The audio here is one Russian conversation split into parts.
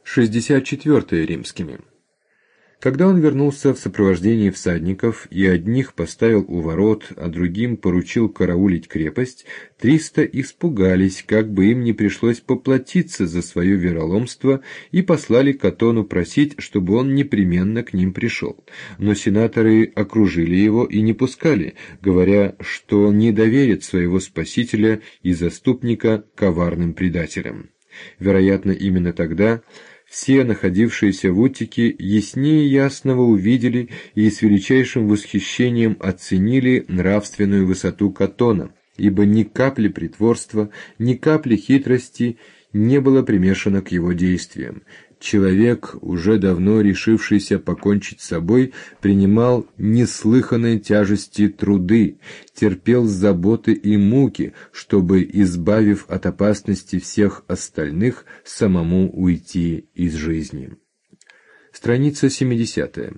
64 римскими. Когда он вернулся в сопровождении всадников и одних поставил у ворот, а другим поручил караулить крепость, 300 испугались, как бы им не пришлось поплатиться за свое вероломство, и послали Катону просить, чтобы он непременно к ним пришел. Но сенаторы окружили его и не пускали, говоря, что не доверят своего спасителя и заступника коварным предателям. Вероятно, именно тогда все, находившиеся в Уттике, яснее ясного увидели и с величайшим восхищением оценили нравственную высоту Катона, ибо ни капли притворства, ни капли хитрости не было примешано к его действиям. Человек, уже давно решившийся покончить с собой, принимал неслыханные тяжести труды, терпел заботы и муки, чтобы, избавив от опасности всех остальных, самому уйти из жизни. Страница 70.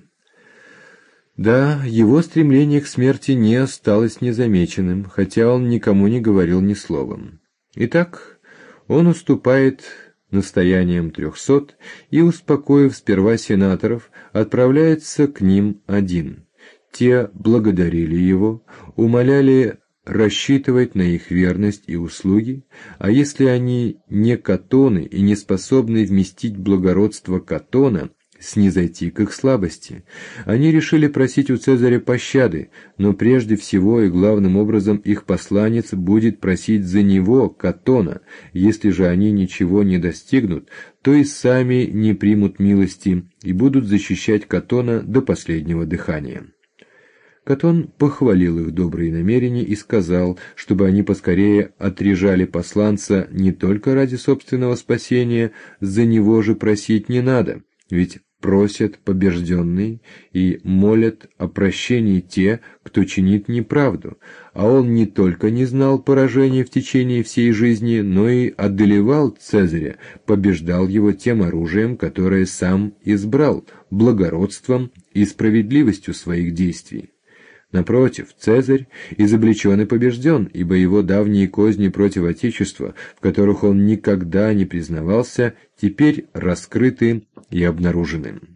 Да, его стремление к смерти не осталось незамеченным, хотя он никому не говорил ни словом. Итак, он уступает настоянием 300 и, успокоив сперва сенаторов, отправляется к ним один. Те благодарили его, умоляли рассчитывать на их верность и услуги, а если они не Катоны и не способны вместить благородство Катона, снизойти к их слабости. Они решили просить у Цезаря пощады, но прежде всего и главным образом их посланец будет просить за него, Катона. Если же они ничего не достигнут, то и сами не примут милости и будут защищать Катона до последнего дыхания. Катон похвалил их добрые намерения и сказал, чтобы они поскорее отрежали посланца не только ради собственного спасения, за него же просить не надо, ведь просят побежденные и молят о прощении те, кто чинит неправду, а он не только не знал поражения в течение всей жизни, но и одолевал Цезаря, побеждал его тем оружием, которое сам избрал, благородством и справедливостью своих действий. Напротив, Цезарь изобличен и побежден, ибо его давние козни против Отечества, в которых он никогда не признавался, теперь раскрыты и обнаружены.